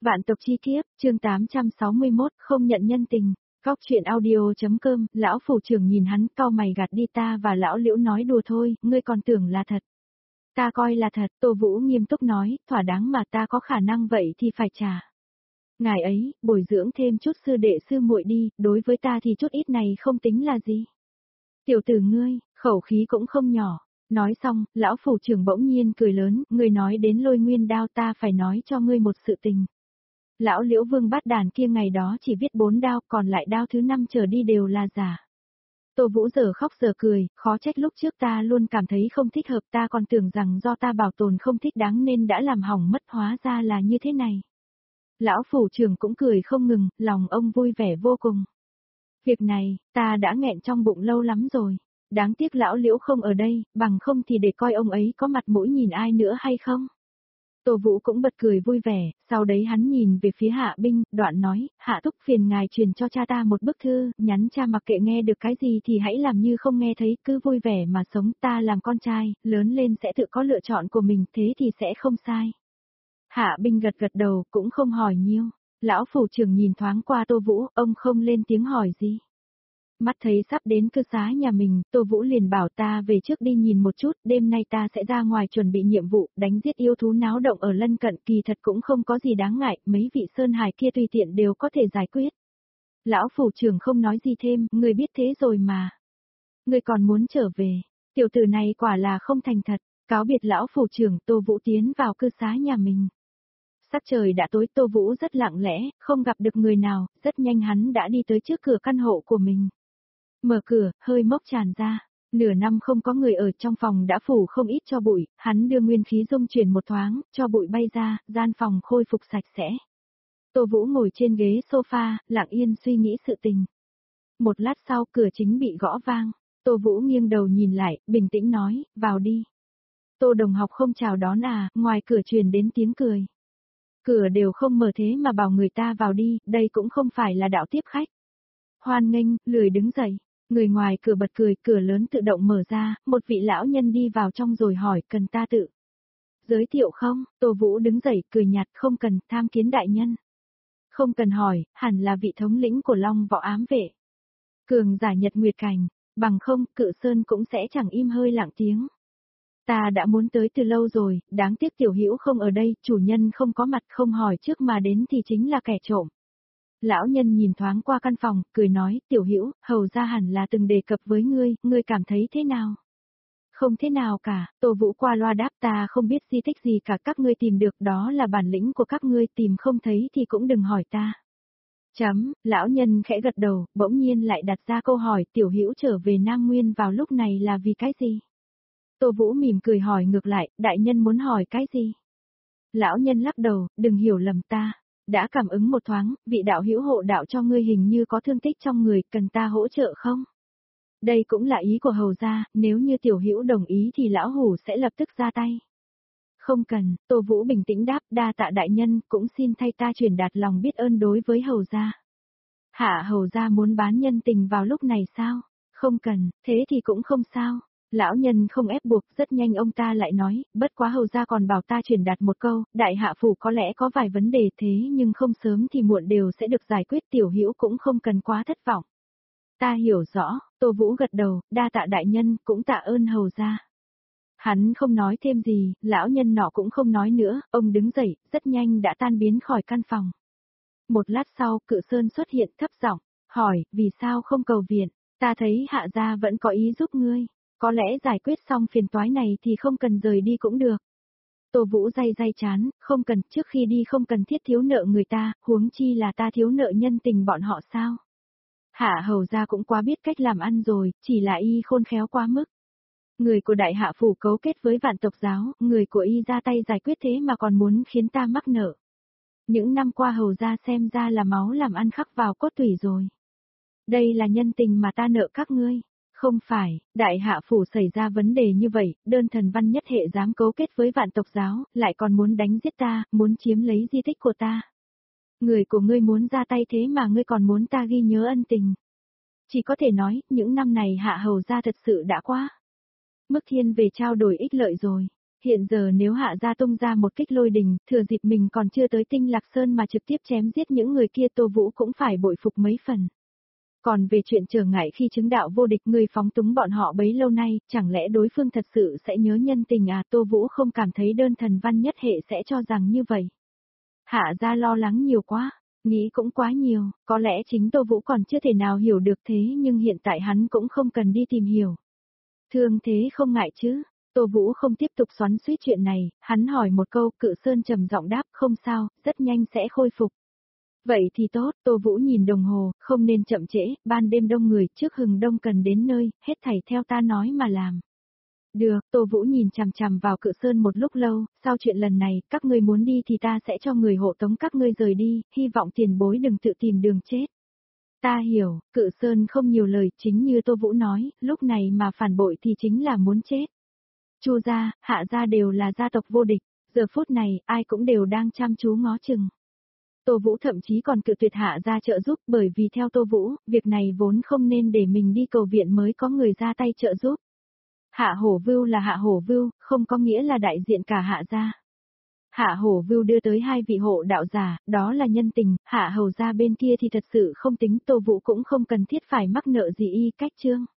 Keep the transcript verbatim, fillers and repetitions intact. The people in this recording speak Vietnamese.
Vạn tộc chi kiếp, chương tám trăm sáu mươi mốt, không nhận nhân tình. Góc chuyện audio.com, lão phủ trưởng nhìn hắn cau mày gạt đi, ta và lão Liễu nói đùa thôi, ngươi còn tưởng là thật. Ta coi là thật, Tô Vũ nghiêm túc nói, thỏa đáng mà ta có khả năng vậy thì phải trả. Ngài ấy, bồi dưỡng thêm chút sư đệ sư muội đi, đối với ta thì chút ít này không tính là gì. Tiểu tử ngươi, khẩu khí cũng không nhỏ. Nói xong, lão phủ trưởng bỗng nhiên cười lớn, ngươi nói đến Lôi Nguyên đao, ta phải nói cho ngươi một sự tình. Lão Liễu Vương Bát Đàn kia ngày đó chỉ viết bốn đao, còn lại đao thứ năm trở đi đều là giả. Tô Vũ giờ khóc giờ cười, khó trách lúc trước ta luôn cảm thấy không thích hợp, ta còn tưởng rằng do ta bảo tồn không thích đáng nên đã làm hỏng mất, hóa ra là như thế này. Lão phủ trưởng cũng cười không ngừng, lòng ông vui vẻ vô cùng. Việc này, ta đã nghẹn trong bụng lâu lắm rồi. Đáng tiếc lão Liễu không ở đây, bằng không thì để coi ông ấy có mặt mũi nhìn ai nữa hay không. Tô Vũ cũng bật cười vui vẻ, sau đấy hắn nhìn về phía Hạ Binh, đoạn nói, Hạ thúc phiền ngài truyền cho cha ta một bức thư, nhắn cha mặc kệ nghe được cái gì thì hãy làm như không nghe thấy, cứ vui vẻ mà sống, ta làm con trai, lớn lên sẽ tự có lựa chọn của mình, thế thì sẽ không sai. Hạ Binh gật gật đầu, cũng không hỏi nhiều. Lão phủ trưởng nhìn thoáng qua Tô Vũ, ông không lên tiếng hỏi gì. Mắt thấy sắp đến cư xá nhà mình, Tô Vũ liền bảo ta về trước đi nhìn một chút, đêm nay ta sẽ ra ngoài chuẩn bị nhiệm vụ, đánh giết yêu thú náo động ở lân cận, kỳ thật cũng không có gì đáng ngại, mấy vị sơn hải kia tùy tiện đều có thể giải quyết. Lão phủ trưởng không nói gì thêm, người biết thế rồi mà. Người còn muốn trở về, tiểu tử này quả là không thành thật, cáo biệt lão phủ trưởng, Tô Vũ tiến vào cư xá nhà mình. Sắc trời đã tối, Tô Vũ rất lặng lẽ, không gặp được người nào, rất nhanh hắn đã đi tới trước cửa căn hộ của mình. Mở cửa, hơi mốc tràn ra. Nửa năm không có người ở, trong phòng đã phủ không ít cho bụi, hắn đưa nguyên khí dung chuyển một thoáng, cho bụi bay ra, gian phòng khôi phục sạch sẽ. Tô Vũ ngồi trên ghế sofa, lặng yên suy nghĩ sự tình. Một lát sau, cửa chính bị gõ vang. Tô Vũ nghiêng đầu nhìn lại, bình tĩnh nói, vào đi. Tô đồng học không chào đón à, ngoài cửa truyền đến tiếng cười. Cửa đều không mở thế mà bảo người ta vào đi, đây cũng không phải là đạo tiếp khách. Hoan nghênh, lười đứng dậy. Người ngoài cửa bật cười, cửa lớn tự động mở ra, một vị lão nhân đi vào trong rồi hỏi, cần ta tự giới thiệu không? Tô Vũ đứng dậy, cười nhạt, không cần, tham kiến đại nhân. Không cần hỏi, hẳn là vị thống lĩnh của Long Võ ám vệ. Cường giả Nhật Nguyệt Cảnh, bằng không, Cự Sơn cũng sẽ chẳng im hơi lặng tiếng. Ta đã muốn tới từ lâu rồi, đáng tiếc tiểu hữu không ở đây, chủ nhân không có mặt, không hỏi trước mà đến thì chính là kẻ trộm. Lão nhân nhìn thoáng qua căn phòng, cười nói, tiểu hữu, hầu ra hẳn là từng đề cập với ngươi, ngươi cảm thấy thế nào? Không thế nào cả, Tô Vũ qua loa đáp, ta không biết di tích gì cả, các ngươi tìm được đó là bản lĩnh của các ngươi, tìm không thấy thì cũng đừng hỏi ta. Chấm, lão nhân khẽ gật đầu, bỗng nhiên lại đặt ra câu hỏi, tiểu hữu trở về Nam Nguyên vào lúc này là vì cái gì? Tô Vũ mỉm cười hỏi ngược lại, đại nhân muốn hỏi cái gì? Lão nhân lắc đầu, đừng hiểu lầm ta. Đã cảm ứng một thoáng, vị đạo hữu hộ đạo cho ngươi hình như có thương tích trong người, cần ta hỗ trợ không? Đây cũng là ý của hầu gia, nếu như tiểu hữu đồng ý thì lão hủ sẽ lập tức ra tay. Không cần, Tô Vũ bình tĩnh đáp, đa tạ đại nhân, cũng xin thay ta truyền đạt lòng biết ơn đối với hầu gia. Hạ hầu gia muốn bán nhân tình vào lúc này sao? Không cần, thế thì cũng không sao. Lão nhân không ép buộc, rất nhanh ông ta lại nói, bất quá hầu gia còn bảo ta truyền đạt một câu, đại hạ phủ có lẽ có vài vấn đề thế nhưng không sớm thì muộn đều sẽ được giải quyết, tiểu hữu cũng không cần quá thất vọng. Ta hiểu rõ, Tô Vũ gật đầu, đa tạ đại nhân, cũng tạ ơn hầu gia. Hắn không nói thêm gì, lão nhân nọ cũng không nói nữa, ông đứng dậy, rất nhanh đã tan biến khỏi căn phòng. Một lát sau, Cự Sơn xuất hiện thấp giọng, hỏi, vì sao không cầu viện, ta thấy hạ gia vẫn có ý giúp ngươi. Có lẽ giải quyết xong phiền toái này thì không cần rời đi cũng được. Tô Vũ day day chán, không cần, trước khi đi không cần thiết thiếu nợ người ta, huống chi là ta thiếu nợ nhân tình bọn họ sao. Hạ hầu gia cũng quá biết cách làm ăn rồi, chỉ là y khôn khéo quá mức. Người của đại hạ phủ cấu kết với vạn tộc giáo, người của y ra tay giải quyết thế mà còn muốn khiến ta mắc nợ. Những năm qua hầu gia xem ra là máu làm ăn khắc vào cốt tủy rồi. Đây là nhân tình mà ta nợ các ngươi. Không phải, đại hạ phủ xảy ra vấn đề như vậy, đơn thần văn nhất hệ dám cấu kết với vạn tộc giáo, lại còn muốn đánh giết ta, muốn chiếm lấy di tích của ta. Người của ngươi muốn ra tay thế mà ngươi còn muốn ta ghi nhớ ân tình. Chỉ có thể nói, những năm này hạ hầu gia thật sự đã quá mức thiên về trao đổi ích lợi rồi. Hiện giờ nếu Hạ gia tung ra một kích lôi đình, thừa dịp mình còn chưa tới Tinh Lạc Sơn mà trực tiếp chém giết những người kia, Tô Vũ cũng phải bội phục mấy phần. Còn về chuyện trở ngại khi chứng đạo vô địch, người phóng túng bọn họ bấy lâu nay, chẳng lẽ đối phương thật sự sẽ nhớ nhân tình à? Tô Vũ không cảm thấy đơn thần văn nhất hệ sẽ cho rằng như vậy. Hạ gia lo lắng nhiều quá, nghĩ cũng quá nhiều, có lẽ chính Tô Vũ còn chưa thể nào hiểu được thế, nhưng hiện tại hắn cũng không cần đi tìm hiểu. Thương thế không ngại chứ? Tô Vũ không tiếp tục xoắn xuýt chuyện này, hắn hỏi một câu, Cự Sơn trầm giọng đáp, không sao, rất nhanh sẽ khôi phục. Vậy thì tốt, Tô Vũ nhìn đồng hồ, không nên chậm trễ, ban đêm đông người, trước hừng đông cần đến nơi, hết thảy theo ta nói mà làm. Được, Tô Vũ nhìn chằm chằm vào Cự Sơn một lúc lâu, sau chuyện lần này, các ngươi muốn đi thì ta sẽ cho người hộ tống các ngươi rời đi, hy vọng tiền bối đừng tự tìm đường chết. Ta hiểu, Cự Sơn không nhiều lời, chính như Tô Vũ nói, lúc này mà phản bội thì chính là muốn chết. Chu gia, Hạ gia đều là gia tộc vô địch, giờ phút này, ai cũng đều đang chăm chú ngó chừng. Tô Vũ thậm chí còn cự tuyệt Hạ gia trợ giúp, bởi vì theo Tô Vũ, việc này vốn không nên để mình đi cầu viện mới có người ra tay trợ giúp. Hạ Hổ Vưu là Hạ Hổ Vưu, không có nghĩa là đại diện cả Hạ gia. Hạ Hổ Vưu đưa tới hai vị hộ đạo giả, đó là nhân tình, Hạ Hầu gia bên kia thì thật sự không tính, Tô Vũ cũng không cần thiết phải mắc nợ gì y cách chương.